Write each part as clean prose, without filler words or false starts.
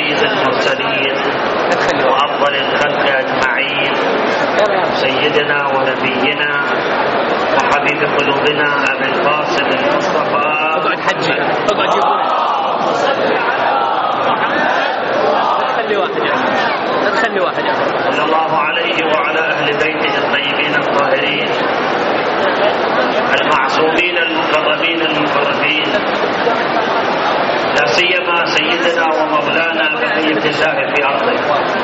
سيد المرسلين وأفضل الخلق أجمعين سيدنا ونبينا وحبيب قلوبنا أبي القاسم المصطفى اقعد حجي اقعد يقول خلي واحد صلى الله عليه وعلى أهل بيته الطيبين الطاهرين المعصومين المكرمين المقربين، لا سيما سيدنا ومولانا بقية الله في أرضه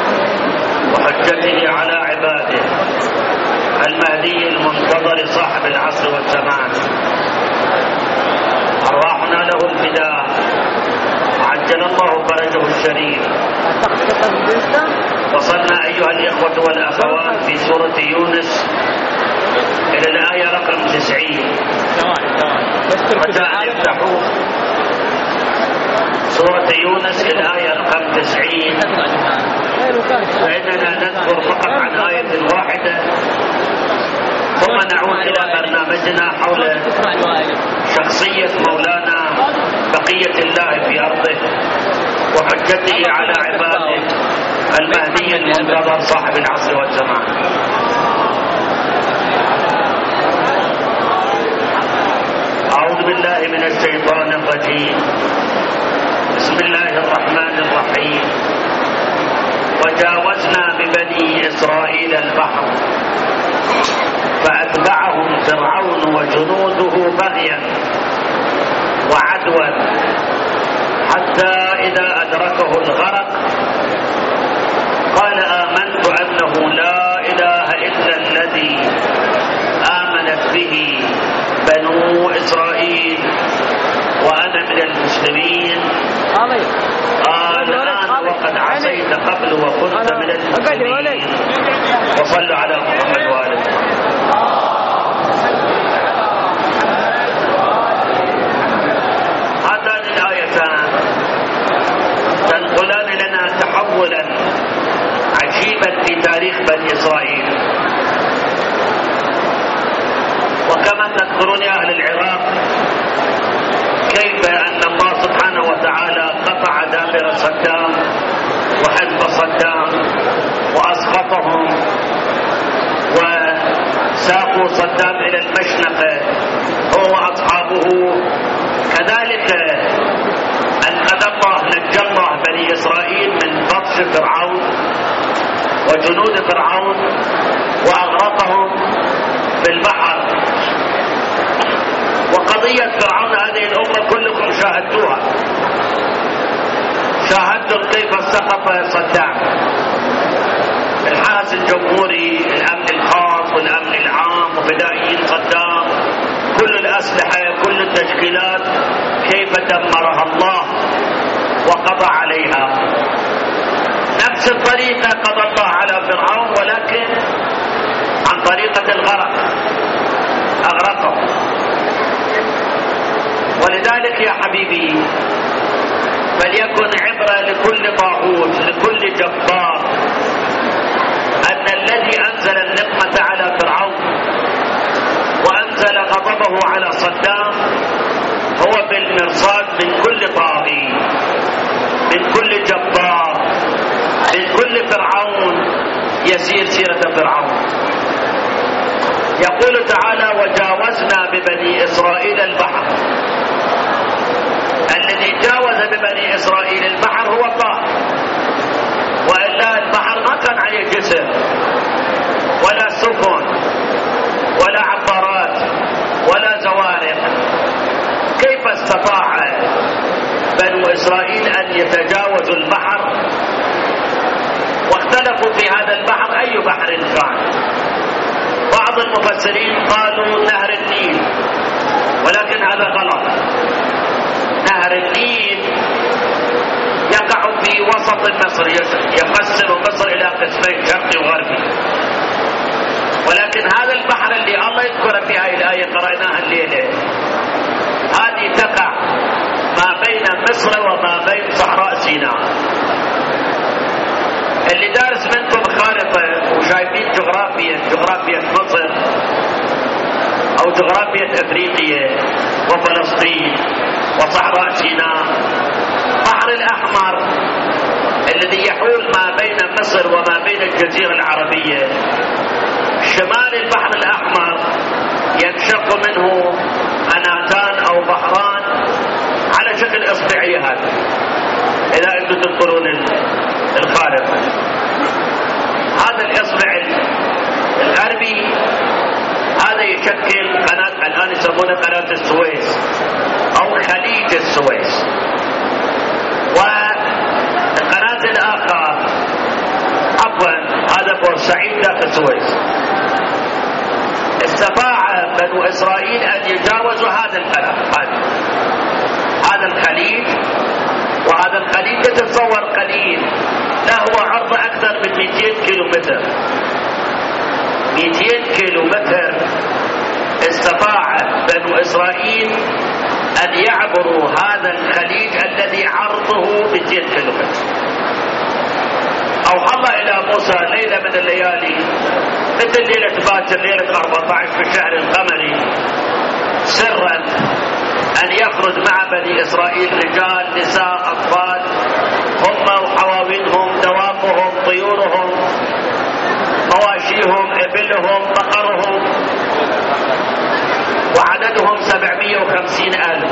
وحجته على عباده المهدي المنتظر صاحب العصر والزمان، أرواحنا له الفداء عجل الله فرجه الشريف. وصلنا أيها الإخوة والأخوات في سورة يونس إلى الآية رقم 90. رجاء يفتحوا سورة يونس إلى الآية رقم 90، فإننا نذكر فقط عن آية واحدة ثم نعود إلى برنامجنا حول شخصية مولانا بقية الله في أرضه وحجته على عباده المهدي المنتظر صاحب العصر والزمان. أعوذ بالله من الشيطان الرجيم. بسم الله الرحمن الرحيم. وجاوزنا ببني إسرائيل البحر فأتبعهم فرعون وجنوده بغيا وعدوا حتى إذا أدركه الغرق قال آمنت أنه لا إله إلا الذي آمنت به بنو إسرائيل وأنا من المسلمين. قال الآن وقد عصيت قبل وكنت من المسلمين. وصلوا على محمد وآله. هاتان الآيتان تنقلان لنا تحولا عجيبا في تاريخ بني إسرائيل. وكما تذكرون يا أهل العراق كيف أن الله سبحانه وتعالى قطع دابر صدام وحزب صدام وأسقطهم وساقوا صدام إلى المشنقة هو وأصحابه. كذلك أنقذ الله نجى الله بني إسرائيل من بطش فرعون وجنود فرعون وأغرقهم في البحر. وقضية فرعون هذه الأمة كلكم شاهدتوها، شاهدتم كيف سقط صدام، الحرس الجمهوري، الأمن الخاص والأمن العام وفدائيين صدام، كل الأسلحة كل التشكيلات كيف دمرها الله وقضى عليها. نفس الطريقة قضى الله على فرعون ولكن عن طريقة الغرق، أغرقه. ولذلك يا حبيبي فليكن عبرة لكل طاغوت لكل جبار أن الذي أنزل النقمة على فرعون وأنزل غضبه على صدام هو بالمرصاد من كل طاغي، من كل جبار، من كل فرعون يسير سيرة فرعون. يقول تعالى وجاوزنا ببني إسرائيل البحر. الذي جاوز ببني إسرائيل البحر هو الله، وإلا البحر ما كان عليه جسر ولا سفن ولا عبارات ولا زوارق. كيف استطاع بنو إسرائيل أن يتجاوزوا البحر؟ واختلفوا في هذا البحر أي بحر كان. بعض المفسرين قالوا نهر النيل، ولكن هذا غلط. نهر النيل يقع في وسط مصر، يقسم مصر إلى قسمين شرقي وغربي. ولكن هذا البحر اللي الله يذكر في هذه الآية قرأناها الليلة هذه تقع ما بين مصر وما بين صحراء سيناء. اللي دارس منكم خارطة وشايفين جغرافيا مصر أو جغرافيا أفريقيا وفلسطين وصحراء سيناء، البحر الأحمر يحول ما بين مصر وما بين الجزيرة العربية. شمال البحر الأحمر ينشق منه قناتان أو بحران على شكل إصبعية، إذا أنتم تنظرون الخارطة. هذا الإصبع الغربي هذا يشكل قناة الآن يسمونها قناة السويس أو خليج السويس. والقناة الآخر هذا بورسعيد داخل السويس. استطاع بنو إسرائيل أن يجاوزوا هذا القناة، هذا الخليج. وهذا الخليج تتصور قليل، له عرض أكثر من 200 كيلومتر. 200 كيلومتر استطاع بنو إسرائيل أن يعبروا هذا الخليج الذي عرضه 200 كيلومتر. أوحى الله إلى موسى ليلة من الليالي، مثل ليلة باكر ليلة 14 في الشهر القمري، سرا أن يخرج مع بني إسرائيل رجال نساء أطفال، هم وحواوينهم دوابهم طيورهم مواشيهم إبلهم بقرهم، وعددهم 750,000.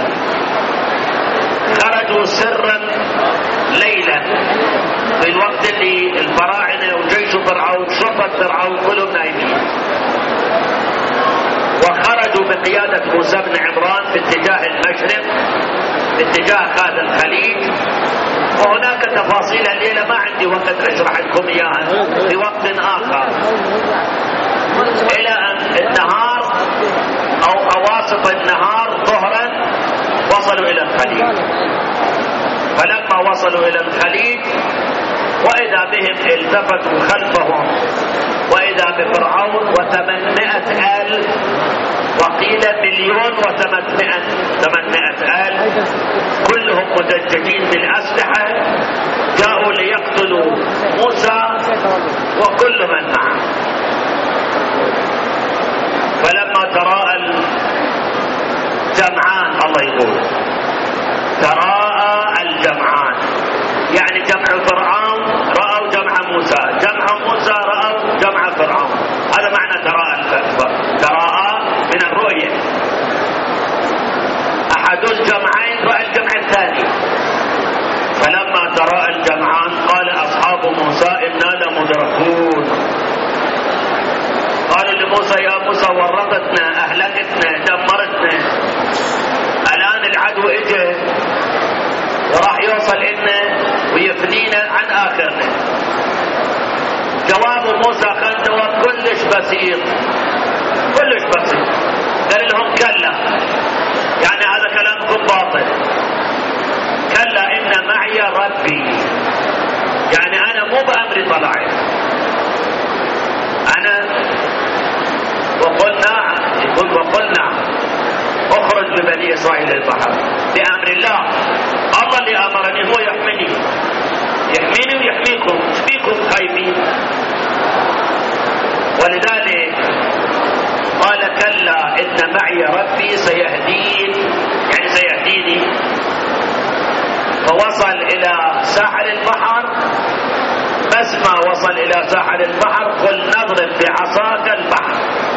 خرجوا سرا ليلا في الوقت اللي الفراعنة وجيش فرعون شرطة فرعون كلهم نايمين، وخرجوا بقيادة موسى بن عمران في اتجاه المشرق في اتجاه هذا الخليج. وهناك تفاصيل الليلة ما عندي وقت أشرح لكم إياها في وقت آخر. إلى أن النهار أو أواسط النهار ظهرا وصلوا إلى الخليج. فلما وصلوا إلى الخليج وإذا بهم التفتوا خلفهم وإذا بفرعون و800,000 وقيل 1,800,000 كلهم مدججين بالأسلحة، جاءوا ليقتلوا موسى وكل من معه. فلما تراءى الجمعان، الله يقول تراءى الجمعان، يعني جمع فرعون رأوا جمع موسى، جمع موسى رأوا جمع فرعون. هذا معنى تراءى من الرؤية، أحد الجمعين رأى الجمع الثاني. فلما تراءى الجمعان قال أصحاب موسى إنا لمدركون. قالوا لموسى يا موسى ورطتنا، أهلكتنا، دمرتنا، الآن العدو إجا وراح يوصل إلنا ويفنينا عن آخرنا. جواب موسى كان جواب كلش بسيط، كلش بسيط. قال لهم كلا، يعني هذا كلامكم باطل. كلا إن معي ربي، يعني أنا مو بأمري طلعت، أنا وقلنا اخرج ببني إسرائيل البحر بأمر الله. الله اللي أمرني هو يحميني ويحميكم، فيكم خايفين. ولذلك قال كلا إن معي ربي سيهدين، يعني سيهديني. فوصل إلى ساحل البحر، بس ما وصل إلى ساحل البحر قل نضرب بعصاك البحر.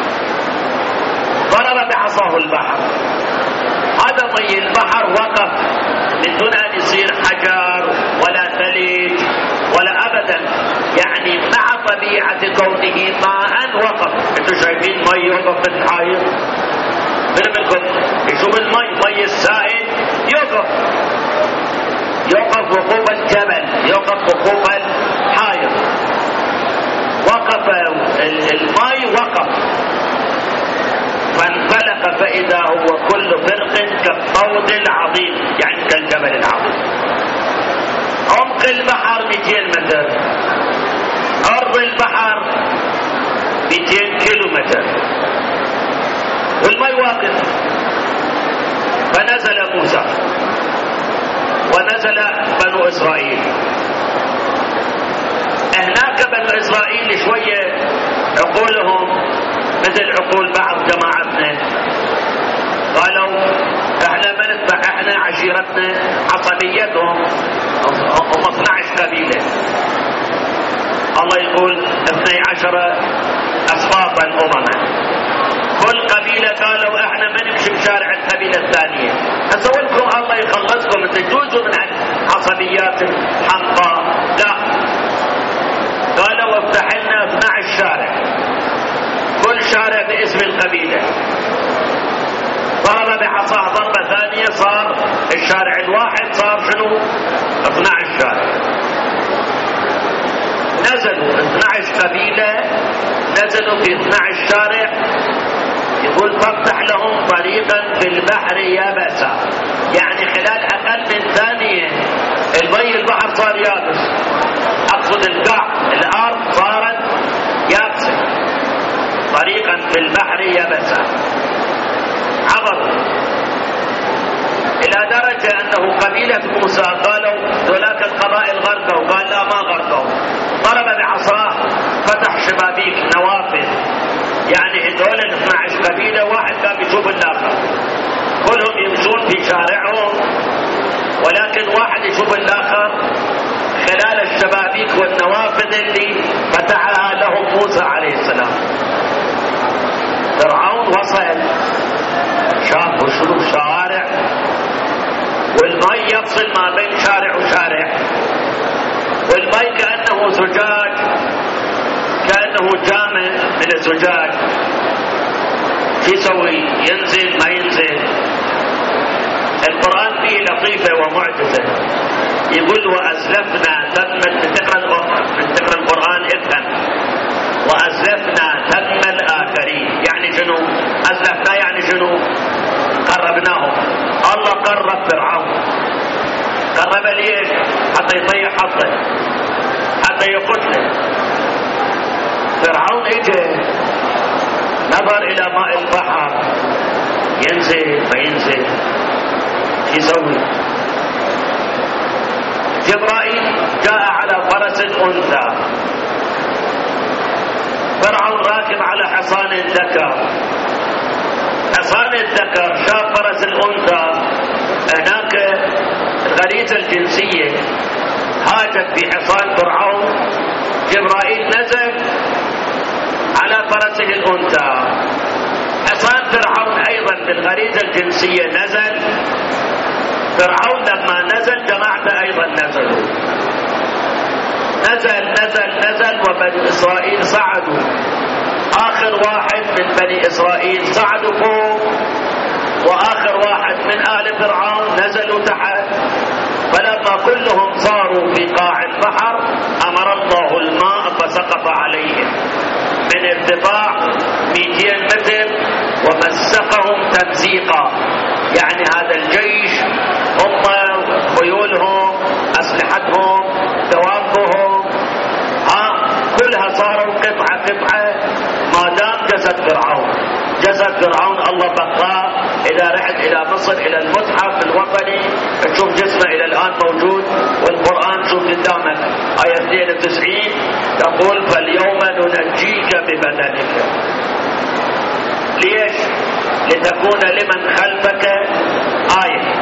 ضرب بعصاه البحر، هذا مي البحر وقف من دون أن يصير حجر ولا ثلج ولا أبدا، يعني مع طبيعة كونه ماء وقف. انتوا شايفين مي يوقف في الحائط؟ من منكم يشوف مي السائل يوقف وقوف الجبل، يوقف وقوف الحائط. وقف الماء وقف، فانفلق فإذا هو كل فرق كالطود العظيم، يعني كالجبل العظيم. عمق البحر 200 متر، عرض البحر 200 كيلومتر، والماء واقف. فنزل موسى ونزل بنو إسرائيل. هناك بنو إسرائيل شوية عقولهم مثل عقول بعض جماعتنا، قالوا احنا ما نتبع، احنا عشيرتنا عصبيتهم هم 12 قبيلة، الله يقول 12 أسباطا أمما، كل قبيلة قالوا احنا ما نمشي بشارع القبيلة الثانية. هسه ولكم الله يخلصكم، انت تجوزوا من عصبيات حمقى. لا، قالوا افتح لنا 12 شارع، كل شارع باسم القبيلة. ضرب بعصاه ضربة ثانية، صار الشارع الواحد صار شنو؟ 12 شارع. نزلوا 12 قبيلة، نزلوا في 12 شارع. يقول فافتح لهم طريقا في البحر يابسا، يعني خلال اقل من ثانية البحر صار يابس، اقصد القاع الارض صارت يابسة. طريقا في البحر يابسا، عبر الى درجة انه قبيلة موسى قالوا ذولاك القبائل غرقوا، قال لا ما غرقوا. ضرب بعصاه فتح شبابيك نوافذ، يعني هذول ال 12 قبيلة واحد كان بيشوف الآخر، كلهم يمشون في شارعهم ولكن واحد يشوف الآخر خلال الشبابيك والنوافذ اللي فتحها لهم موسى عليه السلام. فرعون وصل، شافوا شنو شوارع، والماء يفصل ما بين شارع وشارع، والماء كأنه زجاج، كأنه جامع من الزجاج. شو يسوي؟ ينزل ما ينزل. القرآن فيه لطيفة ومعجزة، يقول وأزلفنا ثم تقرأ القرآن افهم، وأزلفنا ثم الآخرين، يعني شنو؟ أزلفنا يعني شنو؟ قربناهم. الله قرب فرعون، قرب ليش؟ حتى يطيح حظه، حتى يقتله. فرعون اجى نظر الى ماء البحر، ينزل ما ينزل، يسوي؟ جبرائيل جاء على فرس انثى، فرعون راكب على حصان الذكر. حصان الذكر شاف فرس الانثى، هناك الغريزة الجنسية هاجت في حصان فرعون. جبرائيل نزل على فرسه الأنثى. حصان فرعون أيضا بالغريزة الجنسية نزل. فرعون لما نزل جماعته أيضا نزلوا، نزل وبني إسرائيل صعدوا. آخر واحد من بني إسرائيل صعدوا فوق، وآخر واحد من آل فرعون نزلوا تحت. فلما كلهم صاروا في قاع البحر أمر الله الماء فسقط عليهم من ارتفاع 200 متر ومسقهم تمزيقا. يعني هذا الجيش هم خيولهم، أسلحتهم، دوابهم، كلها صاروا قطعة ما دام جسد فرعون الله بقاه. إذا رحت إلى مصر إلى المتحف الوطني تشوف جسمه إلى الآن موجود، والقرآن شوف قدامك آية 92 تقول فاليوم ننجيك ببدنك. ليش؟ لتكون لمن خلفك آية.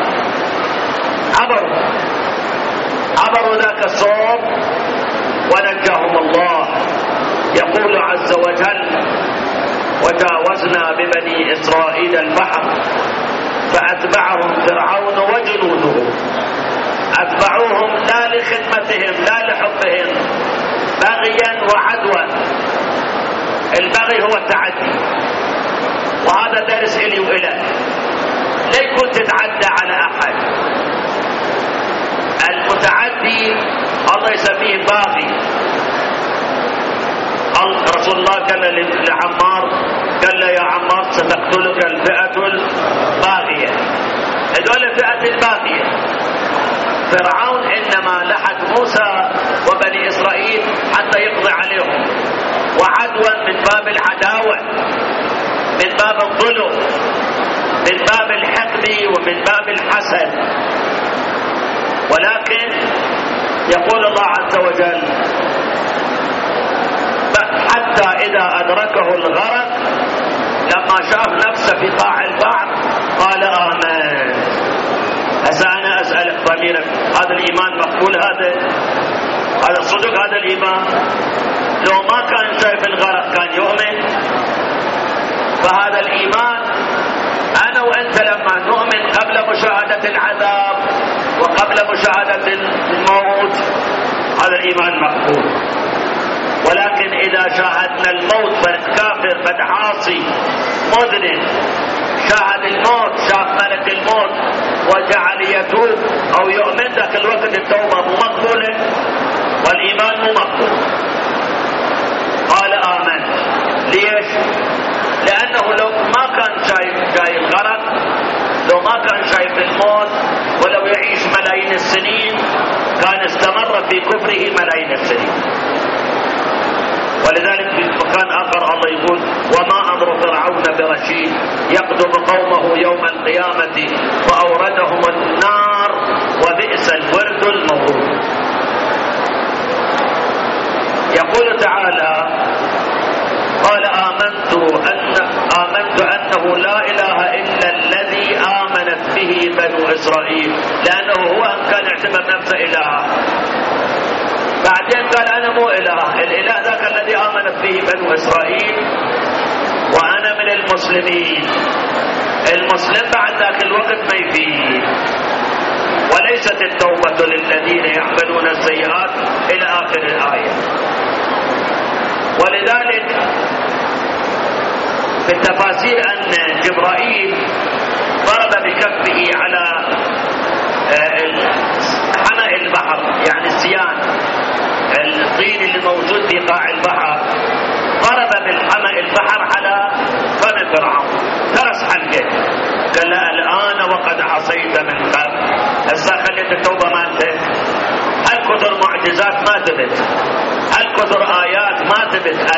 عبروا ذاك الصوب ونجاهم الله. يقول عز وجل وجاوزنا ببني إسرائيل البحر فأتبعهم فرعون وجنوده. أتبعوهم لا لخدمتهم لا لحبهم، بغيا وعدوا. البغي هو التعدي، وهذا درس إلي وإلك. لا يكون تتعدى على أحد. المتعدي الله يسميه باغي. رسول الله قال لعمار، قال له يا عمار ستقتلك الفئة الباغية. هذول الفئة الباغية. فرعون إنما لحق موسى وبني إسرائيل حتى يقضي عليهم، وعدوا من باب العداوة، من باب الظلم، من باب الحقد ومن باب الحسد. ولكن يقول الله عز وجل حتى إذا أدركه الغرق لما شاف نفسه في قاع البحر قال آمين. هسه أنا أسألك ضميرك، هذا الإيمان مقبول؟ هذا صدق هذا الإيمان؟ لو ما كان شايف الغرق كان يؤمن. فهذا الإيمان أنا وأنت لما نؤمن قبل مشاهدة العذاب وقبل مشاهدة الموت هذا الإيمان مقبول. ولكن إذا شاهدنا الموت فالكافر قد عاصي مذنب شاهد الموت شاف ملك الموت وجعل يتوب أو يؤمن ذاك الوقت التوبة مو مقبولة والإيمان مو مقبول. قال آمنت. ليش؟ لأنه لو ما كان شايف الغرق لو ما كان شايف الموت ولو يعيش ملايين السنين كان استمر في كفره ملايين السنين. ولذلك في مكان آخر الله يقول وما أمر فرعون برشيد يقدم قومه يوم القيامة فأوردهم النار وبئس الورد المورود. يقول تعالى قال آمنت أنه لا إله إلا الذي آمنت به بنو إسرائيل لأنه هو كان يعتبر نفسه إله. بعدين قال أنا مو إله الإله ذاك الذي آمنت به بنو إسرائيل وأنا من المسلمين. المسلم بعد ذاك الوقت ما يفيد. وليست التوبة للذين يعملون السيئات إلى آخر الآية. ولذلك في التفاسير أن جبرائيل ضرب بكفه على حمأ البحر يعني السيان الطين اللي موجود في قاع البحر ضرب بالحمأ البحر على فم فرعون ترس حلقه قال له الآن وقد عصيت من قبل هسه خليت التوبة ما انتهت. هل كثر معجزات ما تبت هل كثر آيات ما تبت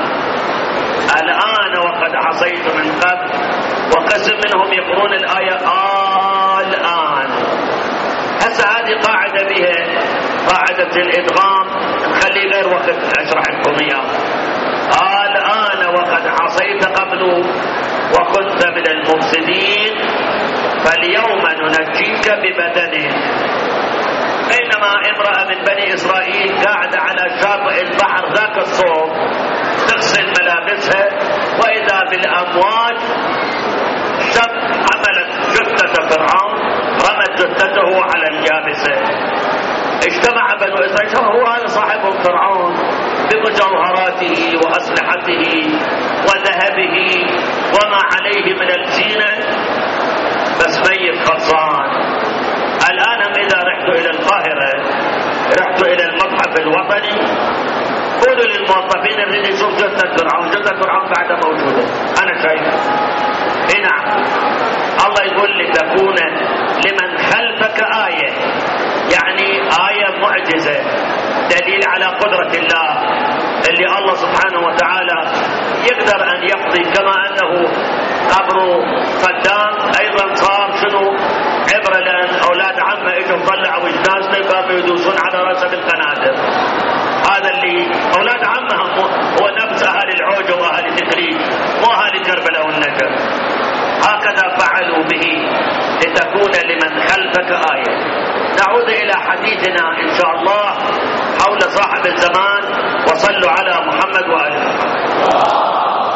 الآن وقد عصيت من قبل. وقسم منهم يقرون الآية الآن. هسه هذه قاعدة بها قاعدة الإدغام نخلي غير وقت أشرح لكم إياه. الآن وقد عصيت قبل وكنت من المفسدين فاليوم ننجيك ببدنك. بينما امرأة من بني إسرائيل قاعدة على شاطئ البحر ذاك الصوب تغسل ملابسها وإذا بالأمواج شب عملت جثة فرعون رمت جثته على اليابسة. اجتمع بنو إسرائيل هو هذا صاحبهم فرعون بمجوهراته وأسلحته وذهبه وما عليه من الزينة بس ميت خلصان. الآن إذا رحت إلى القاهرة رحت إلى المتحف الوطني قولوا للموظفين اللي يشوف جثة فرعون بعد موجودة أنا شايف. نعم الله يقول لتكون لمن خلفك آية يعني آية معجزة دليل على قدرة الله اللي الله سبحانه وتعالى يقدر أن يقضي كما أنه قبر قدام أيضا صار شنو عبرة لأن أولاد عمه إجوا طلعوا وجنازته كانوا يدوسون على رأسه بالقنادر. هذا اللي أولاد عمهم هو نفس أهل العوجة وأهل تكريم مو أهل كربلاء والنجف. هكذا فعلوا به لتكون لمن خلفك آية. نعود إلى حديثنا إن شاء الله حول صاحب الزمان وصلوا على محمد وآل محمد.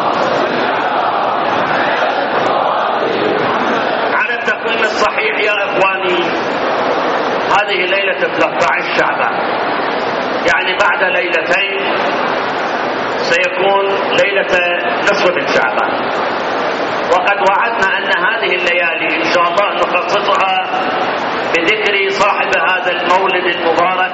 على التقويم الصحيح يا إخواني هذه ليلة 13 شعبان يعني بعد ليلتين سيكون ليلة نصف من شعبان. وقد وعدنا أن هذه الليالي إن شاء الله نخصصها بذكر صاحب هذا المولد المبارك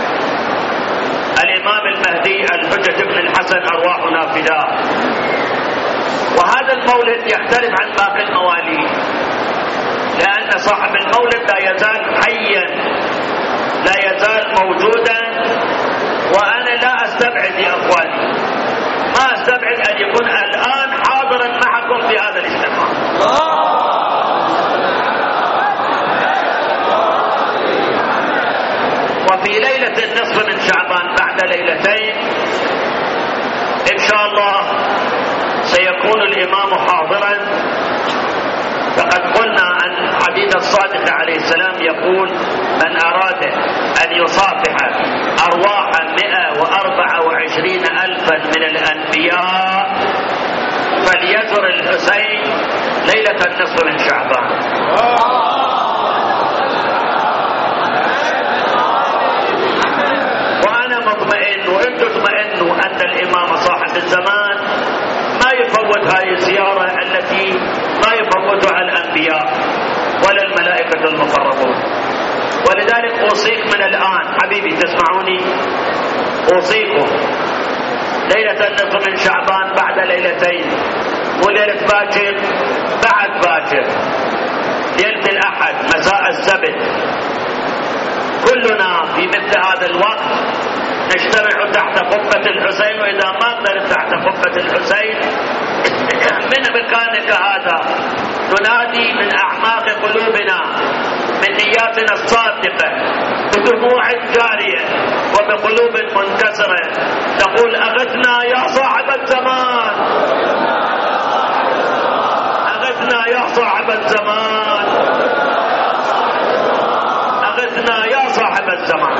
الإمام المهدي الحجة بن الحسن أرواحنا فداه. وهذا المولد يختلف عن باقي المواليد لأن صاحب المولد لا يزال حيا لا يزال موجودا. وأنا لا أستبعد يا أخواني ما أستبعد أن يكون الآن حاضرا معكم في هذا الاجتماع. وفي ليلة النصف من شعبان بعد ليلتين إن شاء الله سيكون الإمام حاضرا. فقد قلنا عن حديث الصادق عليه السلام يقول من أراد أن يصافح أرواح 124 النصف من شعبان. وأنا مطمئن وأنتم اطمئنوا أن الإمام صاحب الزمان ما يفوت هذه الزيارة التي ما يفوتها الأنبياء ولا الملائكة المقربون. ولذلك أوصيك من الآن حبيبي تسمعوني، أوصيكم ليلة النصف من شعبان بعد ليلتين، وليلة باكر بعد باكر، ليلة الأحد مساء السبت، كلنا في مثل هذا الوقت نجتمع تحت قبة الحسين. وإذا ما قدرت تحت قبة الحسين من مكانك هذا ننادي من أعماق قلوبنا من نياتنا الصادقة بدموع جارية وبقلوب منكسرة نقول أغثنا يا صاحب الزمان، أغثنا يا صاحب الزمان، أغثنا يا صاحب الزمان.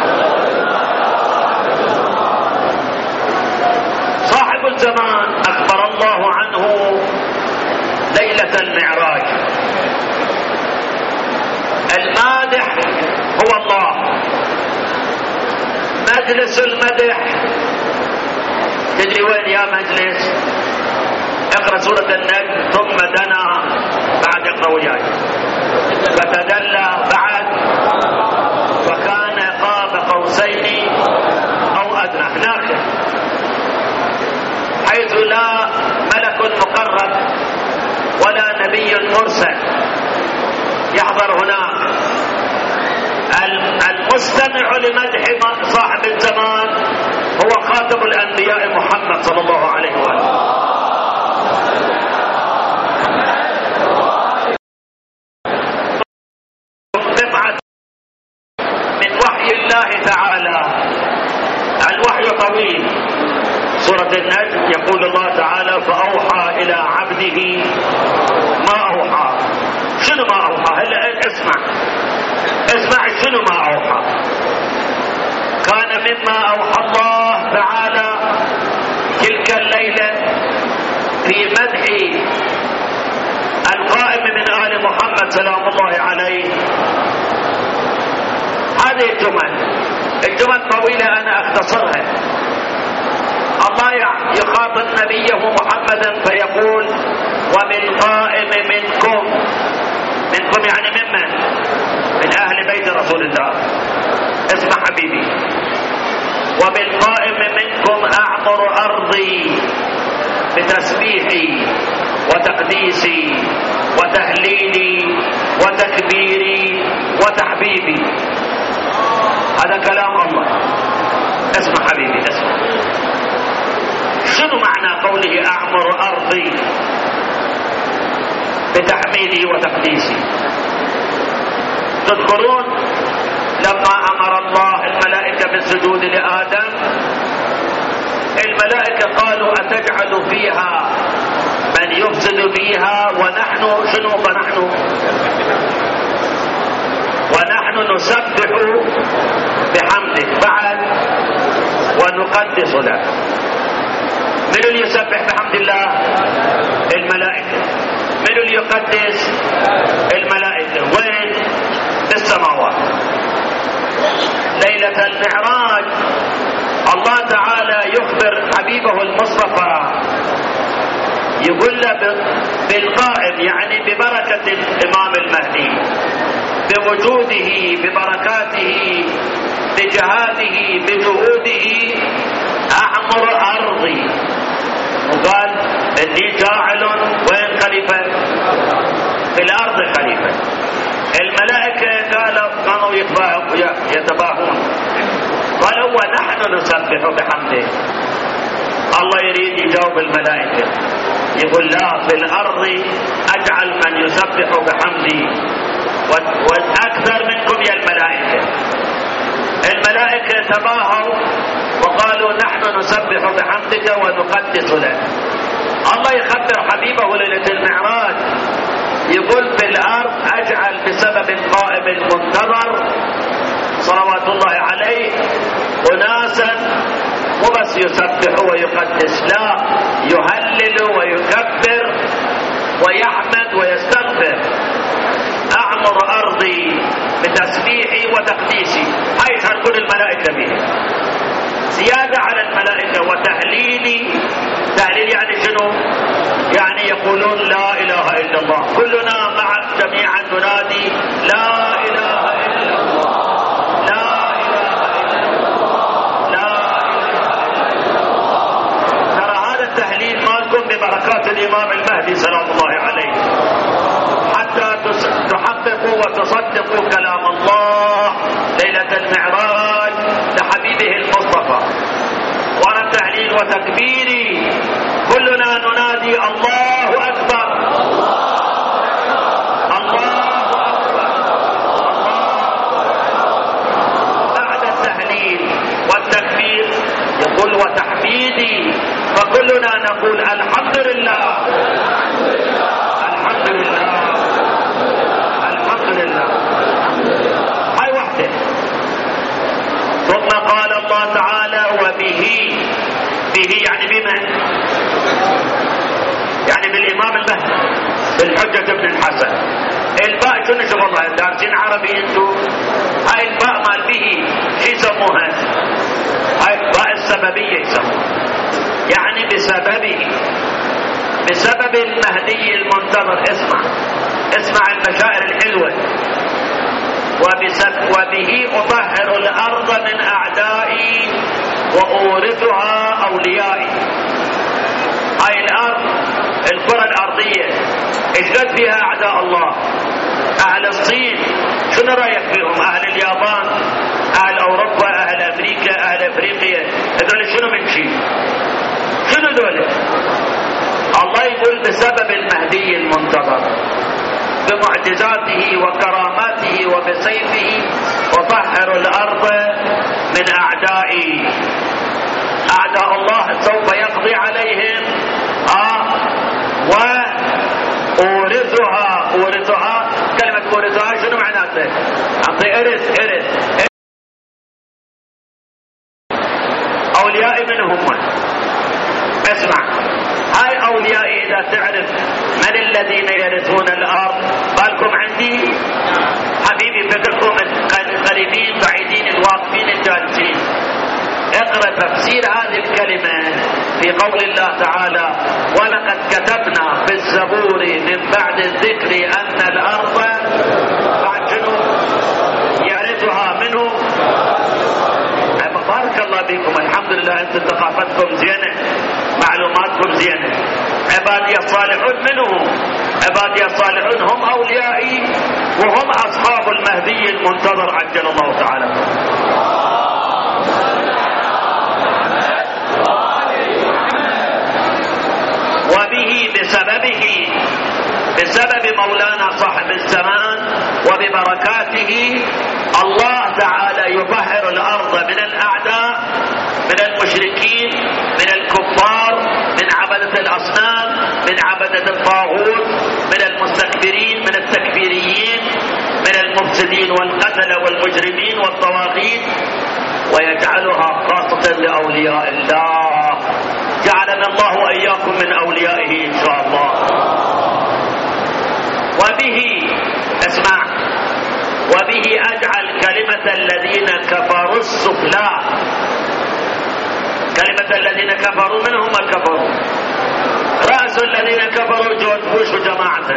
صاحب الزمان أخبر الله عنه ليلة المعراج. المادح هو الله، مجلس المدح تدري وين يا مجلس؟ اقرأ سورة النجم ثم دنا بعد اقرأ وياي فتدلى بعد وكان قاب قوسين أو أدنى. هناك حيث لا ملك مقرب ولا نبي مرسل يحضر هناك. المستمع لمدح صاحب الزمان هو خاتم الأنبياء محمد صلى الله عليه وآله. قطعة من وحي الله تعالى. الوحي طويل. سورة النجم يقول الله تعالى فأوحى إلى عبده ما أوحى. شنو ما أوحى؟ هلا اسمع شنو ما أوحى. كان مما أوحى الله تعالى تلك الليلة في مدح القائم من آل محمد سلام الله عليه هذه الجمل طويلة أنا أختصرها. الله يخاطب نبيه محمدا فيقول وبالقائم منكم يعني من أهل بيت رسول الله. اسمع حبيبي، وبالقائم منكم أعمر أرضي بتسبيحي وتقديسي وتهليلي وتكبيري وتحبيبي. هذا كلام الله. اسمع حبيبي اسمع. شنو معنى قوله أعمر أرضي بتحميدي وتقديسي؟ تذكرون لما أمر الله الملائكة بالسجود لآدم الملائكة قالوا أتجعل فيها من يفسد فيها ونحن شنو ونحن نسبح بحمدك بعد ونقدس له. من اللي يسبح بحمد الله؟ الملائكة. من اللي يقدس؟ الملائكة. وين؟ في السماوات. ليلة المعراج الله تعالى يخبر حبيبه المصطفى يقول له بالقائم يعني ببركة الإمام المهدي بوجوده ببركاته بجهاده بجهوده أعمر أرضي. وقال إني جاعل وين خليفة؟ في الأرض خليفة. الملائكة كانوا يتباهون قالوا ونحن نسبح بحمده. الله يريد يجاوب الملائكة يقول لا في الأرض أجعل من يسبح بحمدي وأكثر منكم يا الملائكة. الملائكة تباهوا وقالوا نحن نسبح بحمدك ونقدس لك. الله يخبر حبيبه ليلة المعراج يقول في الأرض أجعل بسبب القائم المنتظر صلوات الله عليه أناسا مو بس يسبح ويقدس، لا يهلل ويكبر ويحمد ويستغفر. أعمر أرضي بتسبيحي وتقديسي، هاي يشعر كل الملائكة به. زيادة على الملائكة وتهليلي. تهليل يعني شنو؟ يعني يقولون لا إله إلا الله. كلنا مع جميعا ننادي لا إله إلا الله، لا إله إلا الله، لا إله إلا الله. ترى هذا التهليل مالكم ببركات الإمام المهدي سلام الله عليه، حتى تحققوا وتصدقوا كلام الله ليلة المعراج لحبيبه المصطفى. ورا التهليل وتكبيري كلنا ننادي الله أكبر، الله أكبر، بعد التهليل والتكبير يقول وتحميدي، فكلنا نقول الحمد لله، الحمد لله، الحمد لله. هاي وحده. ثم قال الله تعالى وبه، به يعني بمن؟ يعني بالإمام المهدي، بالحجة بن الحسن. الباء شنو شغلها؟ دارسين عربي انتو؟ هاي الباء مال به شو يسموها؟ هاي باء السببية يسموها، يعني بسببه، بسبب المهدي المنتظر. اسمع المشاعر الحلوة. وبه أطهر الأرض من أعدائي وأورثها أوليائي. هاي الأرض، الكرة الأرضية، اشتد فيها أعداء الله. أهل الصين شنو رأيك فيهم؟ أهل اليابان، أهل أوروبا، أهل أمريكا، أهل أفريقيا، هذول شنو من شيء؟ شنو دول؟ الله يقول بسبب المهدي المنتظر، بمعجزاته وكراماته وبسيفه وطهر الأرض من أعدائي. أعداء الله سوف يقضي عليهم. وأورثها، كلمة أورثها شنو معناته؟ أعطي إرث. أوليائي من هم؟ اسمع، هاي أوليائي إذا تعرف من الذين يرثون الأرض. بالكم عندي حبيبي، فكركم قريبين بعيدين الواقفين الجالسين. اقرأ تفسير هذه الكلمة في قول الله تعالى ولقد كتبنا في الزبور من بعد الذكر أن الأرض بعد شنو يرثها منه. بارك الله بكم، الحمد لله، انتم ثقافتكم زينة، معلوماتكم زينة. عبادي الصالحون منهم، عبادي الصالحون هم أوليائي وهم أصحاب المهدي المنتظر عجل الله تعالى. وبه بسبب مولانا صاحب الزمان وببركاته الله تعالى يطهر الأرض من الأعداء، من المشركين، من الكفار، من عبدة الأصنام، من عبدة الطاغوت، من المستكبرين، من التكفيريين، من المفسدين والقتلة والمجرمين والطواغيت، ويجعلها خاصة لأولياء الله. جعلنا الله وإياكم من أوليائه إن شاء الله. وبه، اسمع، وبه أجعل كلمة الذين كفروا السفلى. كلمة الذين كفروا من هم الكفروا؟ رأس الذين كفروا جورج بوش وجماعته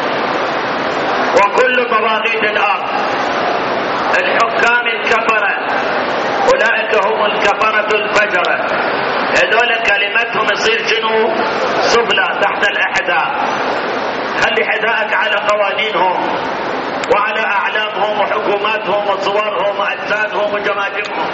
وكل طواغيت الأرض، الحكام الكفرة، أولئك هم الكفرة الفجرة. هذول كلمتهم يصير شنو؟ سفلى، تحت الإحداء. خلي حذاءك على قوانينهم وعلى أعلامهم وحكوماتهم وصورهم وأجسادهم وجماجمهم.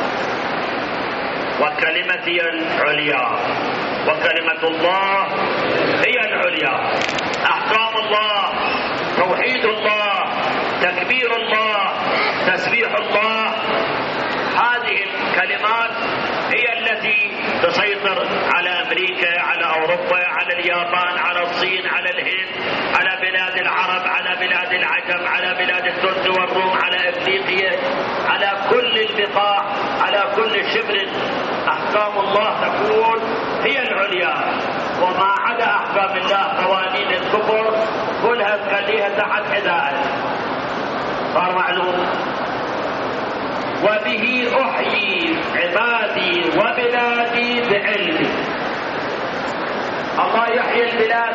وكلمتي العليا، وكلمة الله هي العليا. أحكام الله، توحيد الله، تكبير الله، تسبيح الله، هذه الكلمات هي التي تسيطر على أمريكا، على أوروبا، على اليابان، على الصين، على الهند، على بلاد العرب، على بلاد العجم، على بلاد الترك والروم، على أفريقيا، على كل البقاع، على كل شبر. أحكام الله تكون هي العليا، وما عدا أحكام الله قوانين الكفر كلها تخليها تحت حذائه. صار معلوم. وبه أحيي عبادي وبلادي بعلمي. الله يحيي البلاد.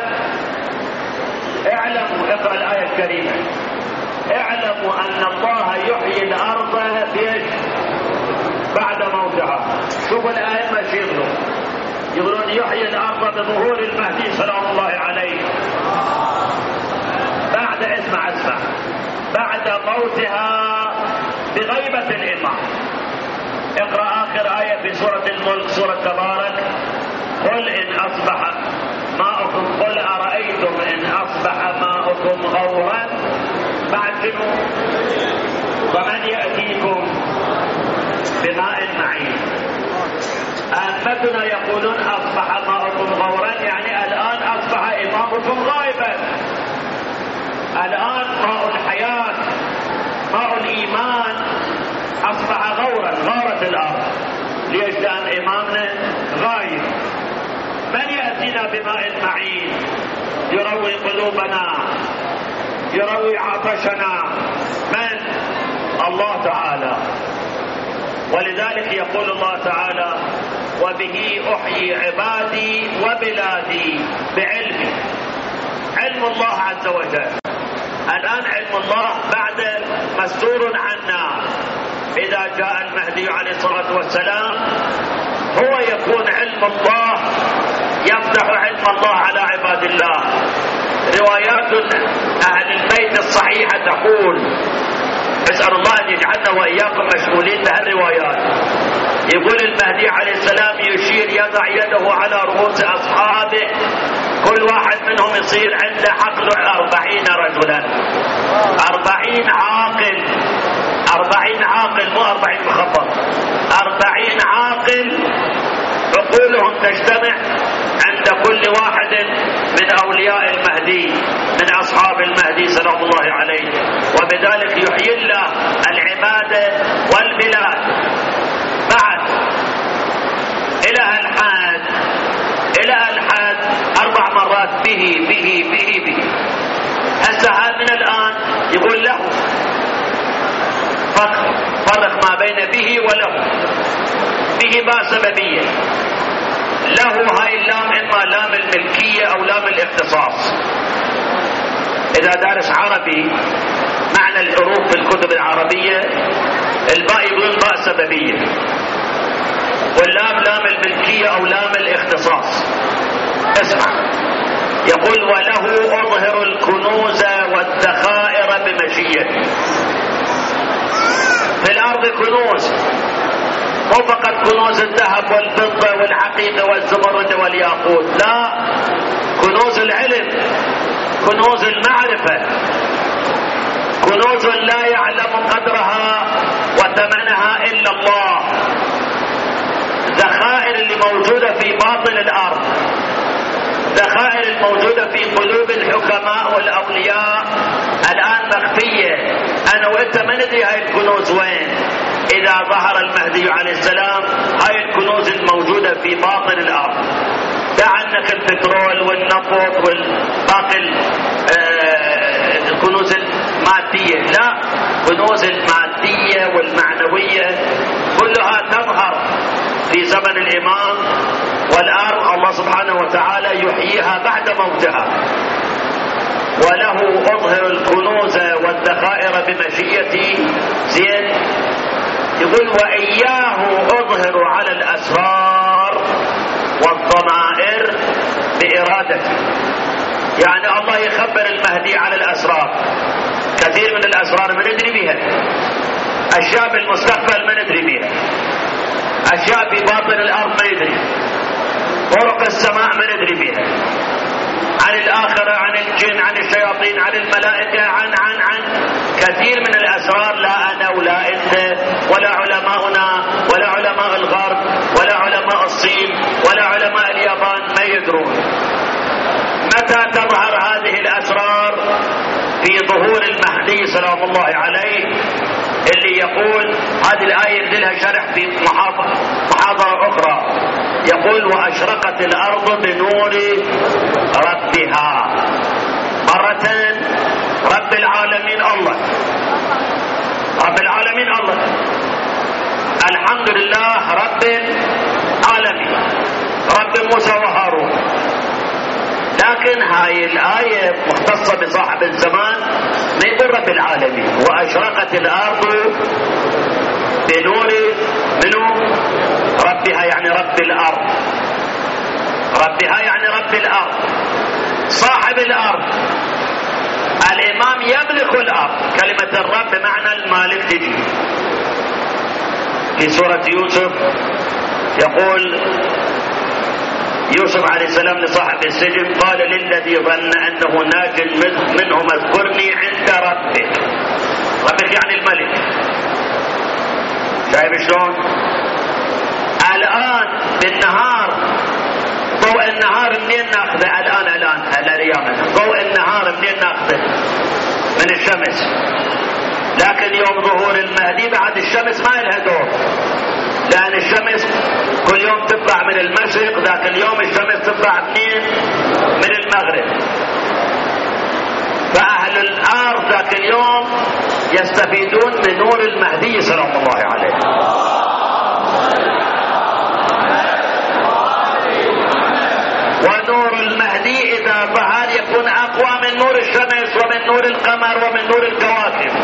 اعلموا، اقرأ الآية الكريمة، اعلموا أن الله يحيي الأرض بعد موتها. شوفوا الآية ما شيروا يقولون يحيي الأرض بظهور المهدي سلام الله عليه بعد اسمع بعد موتها بغيبة الإمام. اقرأ آخر آية في سورة الملك، سورة تبارك، قل إن أصبح ماؤكم، قل أرأيتم إن أصبح ماؤكم غورا بعد شنو؟ ومن يأتيكم بماء معين. أئمتنا يقولون أصبح ماؤكم غورا، يعني الآن أصبح إمامكم غائبا. الآن ماء الحياة، ماء الإيمان أصبح غورا، غارت الأرض. ليش؟ لأن إمامنا غايب. من يأتينا بماء معين يروي قلوبنا، يروي عطشنا؟ من؟ الله تعالى. ولذلك يقول الله تعالى وبه أحيي عبادي وبلادي بعلمي. علم الله عز وجل. الآن علم الله بعد مستور عنا. إذا جاء المهدي عليه الصلاة والسلام هو يكون علم الله، يفتح علم الله على عباد الله. روايات أهل البيت الصحيحة تقول، اسأل الله أن يجعلنا وإياكم مشغولين بهالروايات. يقول المهدي عليه السلام يشير، يضع يده على رؤوس أصحابه، كل واحد منهم يصير عنده عقل 40 رجلا، 40 عاقل، 40 عاقل، مو 40 مخبط، 40 عاقل عقولهم تجتمع عند كل واحد من أولياء المهدي، من أصحاب المهدي سلام الله عليه. وبذلك يحيي الله العبادة والبلاد. بعد إلى الحد 4 مرات به به به به. هسه هذا من الآن يقول له، فرق ما بين به وله. به باء سببية، له هاي اللام إما لام الملكية أو لام الاختصاص. إذا دارس عربي معنى الحروف في الكتب العربية، الباء يقولون باء سببية، واللام لام الملكية أو لام الاختصاص. اسمع، يقول وله أظهر الكنوز والذخائر بمشيئته. في الأرض كنوز، مو فقط كنوز الذهب والفضة والحقيقة والزمرد والياقوت، لا، كنوز العلم، كنوز المعرفة، كنوز لا يعلم قدرها وثمنها إلا الله. ذخائر اللي موجودة في باطن الأرض، ذخائر الموجودة في قلوب الحكماء والأولياء الآن مخفية. أنا وإنت ما ندري هاي الكنوز وين. إذا ظهر المهدي عليه السلام هاي الكنوز الموجودة في باطن الأرض. دع عنك البترول والنفط والباقي الكنوز المادية، لا، كنوز المادية والمعنوية كلها تظهر في زمن الإمام. والأرض الله سبحانه وتعالى يحييها بعد موتها. وله أظهر الكنوز والذخائر بمشيئتي. زين، يقول وإياه أظهر على الأسرار والضمائر بإرادتي. يعني الله يخبر المهدي على الأسرار. كثير من الأسرار ما ندري بها، أشياء بالمستقبل ما ندري بها، أشياء في باطن الأرض ما ندري، طرق السماء ما ندري بها، عن الآخرة، عن الجن، عن الشياطين، عن الملائكة، عن كثير من الأسرار لا أنا ولا أنت ولا علماؤنا ولا علماء الغرب ولا علماء الصين ولا علماء اليابان ما يدرون. متى تظهر هذه الأسرار؟ في ظهور المهدي سلام الله عليه، اللي يقول هذه الآية لها شرح في محاضرة أخرى. يقول وأشرقت الأرض بنور ربها. مرتين رب العالمين الله، رب العالمين الله، الحمد لله رب العالمين، رب موسى وهارون. لكن هاي الآية مختصة بصاحب الزمان، ما يقول رب العالمين. وأشرقت الأرض بنور منو؟ ربها، يعني رب الأرض، ربها يعني رب الأرض، صاحب الأرض. الإمام يملك الأرض، كلمة الرب بمعنى المالك تجي. في سورة يوسف يقول يوسف عليه السلام لصاحب السجن قال للذي ظن أنه ناج منهم اذكرني عند ربك. ربك يعني الملك. شايف شلون؟ الآن بالنهار ضوء النهار منين ناخذه؟ الآن الأيام ضوء النهار منين ناخذه؟ من الشمس. لكن يوم ظهور المهدي بعد الشمس ما لها دور، لأن الشمس كل يوم تطلع من المشرق، ذاك اليوم الشمس تطلع منين؟ من المغرب. فأهل الأرض ذاك اليوم يستفيدون من نور المهدي سلام الله عليه. ونور المهدي إذا ظهر يكون أقوى من نور الشمس ومن نور القمر ومن نور الكواكب.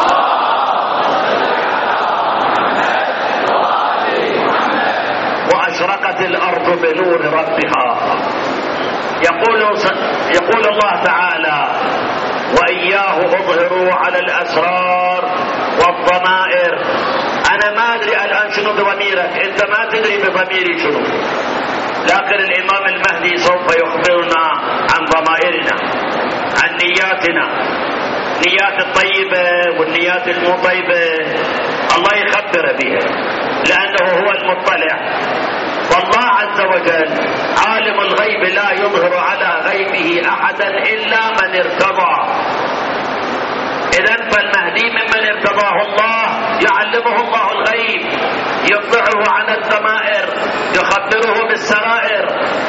وأشرقت الأرض بنور ربها. يقول الله تعالى وإياه أظهروا على الأسرار والضمائر. أنا ما أدري الآن شنو ضميرك، أنت ما تدري بضميري شنو، لكن الإمام المهدي سوف يخبرنا عن ضمائرنا، عن نياتنا، النيات الطيبة والنيات المو طيبة، الله يخبر بها لأنه هو المطلع. والله عز وجل عالم الغيب لا يظهر على غيبه أحدا إلا من ارتضى. إذن فالمهدي ممن ارتضاه الله، يعلمه الله الغيب، يطلعه عن الضمائر، يخبره بالسرائر.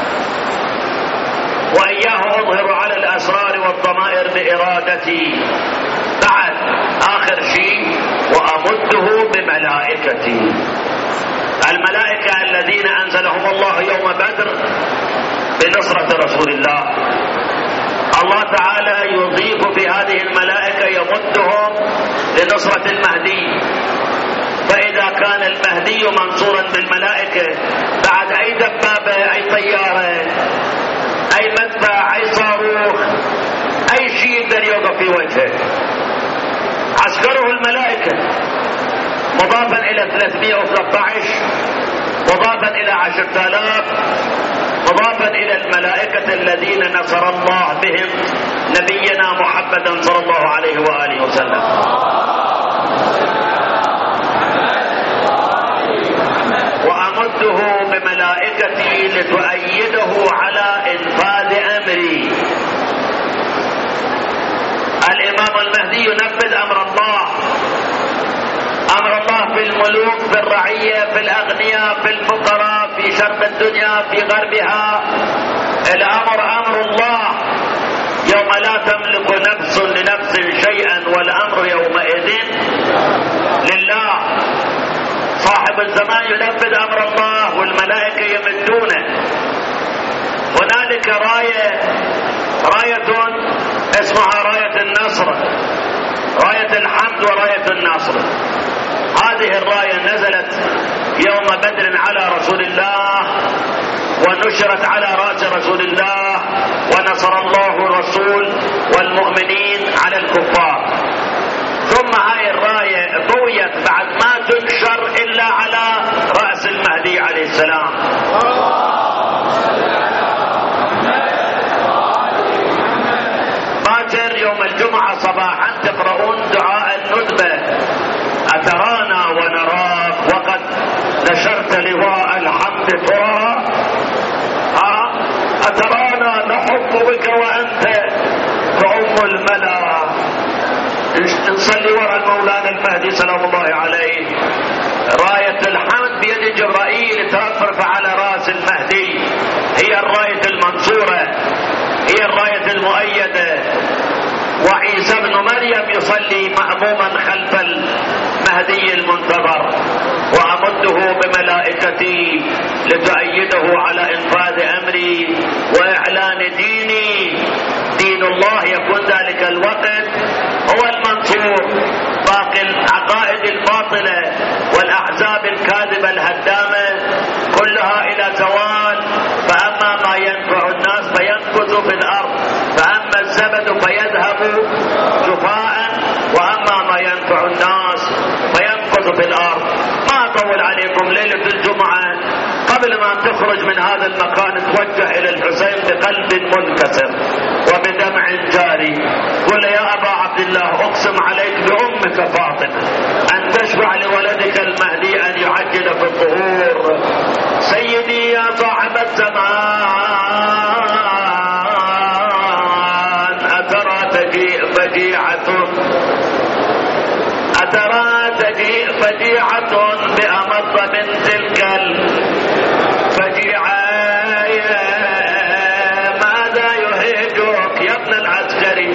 وإياه أظهر على الأسرار والضمائر بإرادتي. بعد آخر شيء وأمده بملائكتي. الملائكة الذين أنزلهم الله يوم بدر بنصرة رسول الله، الله تعالى يضيف بهذه الملائكة يمدهم لنصرة المهدي. فإذا كان المهدي منصورا بالملائكة، بعد أي دبابة، أي طيارة، أي مدفع، أي صاروخ، أي شيء يقدر يوقف في وجهه. عسكره الملائكة، مضافا إلى 313، مضافا إلى 10,000، مضافا إلى الملائكة الذين نصر الله بهم نبينا محمدا صلى الله عليه وآله وسلم. وأمده بملائكتي لتؤيده على إنفاذ أمري. الإمام المهدي ينفذ أمر الله، أمر الله في الملوك، في الرعية، في الأغنياء، في الفقراء، في شرق الدنيا، في غربها. الأمر أمر الله يوم لا تملك نفس لنفس شيئا والأمر يومئذ لله. صاحب الزمان ينفذ أمر الله والملائكة يمدونه. هنالك راية اسمها راية النصر، راية الحمد وراية النصر. هذه الراية نزلت يوم بدر على رسول الله، ونشرت على رأس رسول الله، ونصر الله الرسول والمؤمنين على الكفار. ثم هاي الراية طويت بعد ما تنشر إلا على رأس المهدي عليه السلام. باكر يوم الجمعة صباحا تقرؤون دعاء الندبة: أترانا ونراك وقد نشرت لواء الحمد ترى، أترانا نحب بك وأنت تعم الملا. نصلي وراء المولانا المهدي سلام الله عليه. راية الحمد بيد جبرائيل ترفرف على رأس يصلي مأموما خلف المهدي المنتظر، وأمده بملائكتي لتؤيده على إنفاذ أمري وإعلان ديني. دين الله يكون ذلك الوقت هو المنصور. باقي العقائد الباطلة والأحزاب الكاذبة الهدامة كلها إلى زوال. فأما ما ينفع الناس فيمكث في الأرض، فأما الزبد فيذهب جفاء، وأما ما ينفع الناس فيمكث في الأرض. ما أطول عليكم. ليلة الجمعة قبل ما تخرج من هذا المكان توجه إلى الحسين بقلب منكسر وبدمع جاري. قل يا أبا عبد الله أقسم عليك بأمك فاطمة أن تشفع لولدك المهدي أن يعجل في الظهور. سيدي يا صاحب الزمان، أترى تجيء فجيعة بأمض من تلك الفجيعة. ماذا يهيجك يا ابن العسكري؟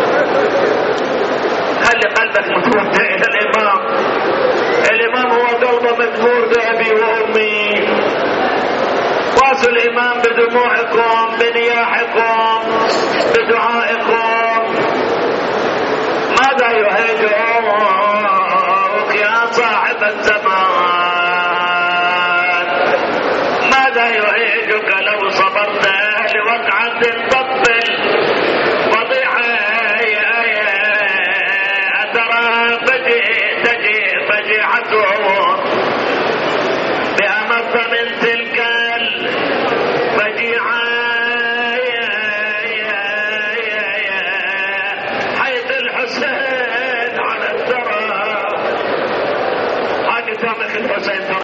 خلي قلبك متوجه إلى الإمام. الإمام هو قلبه مذمور بأبي وأمي. واسوا الإمام بدموعكم، بنياحكم، بدعائكم. ماذا يهيجك يا صاحب الزمان؟ ماذا يهيجك لو صبرت لوقعة تطفل وضيعة؟ أترى تجيء فجيعته بأمض من تلك الفجيعة، حيث الحسين على الثرى. هذه تاريخ الحسين.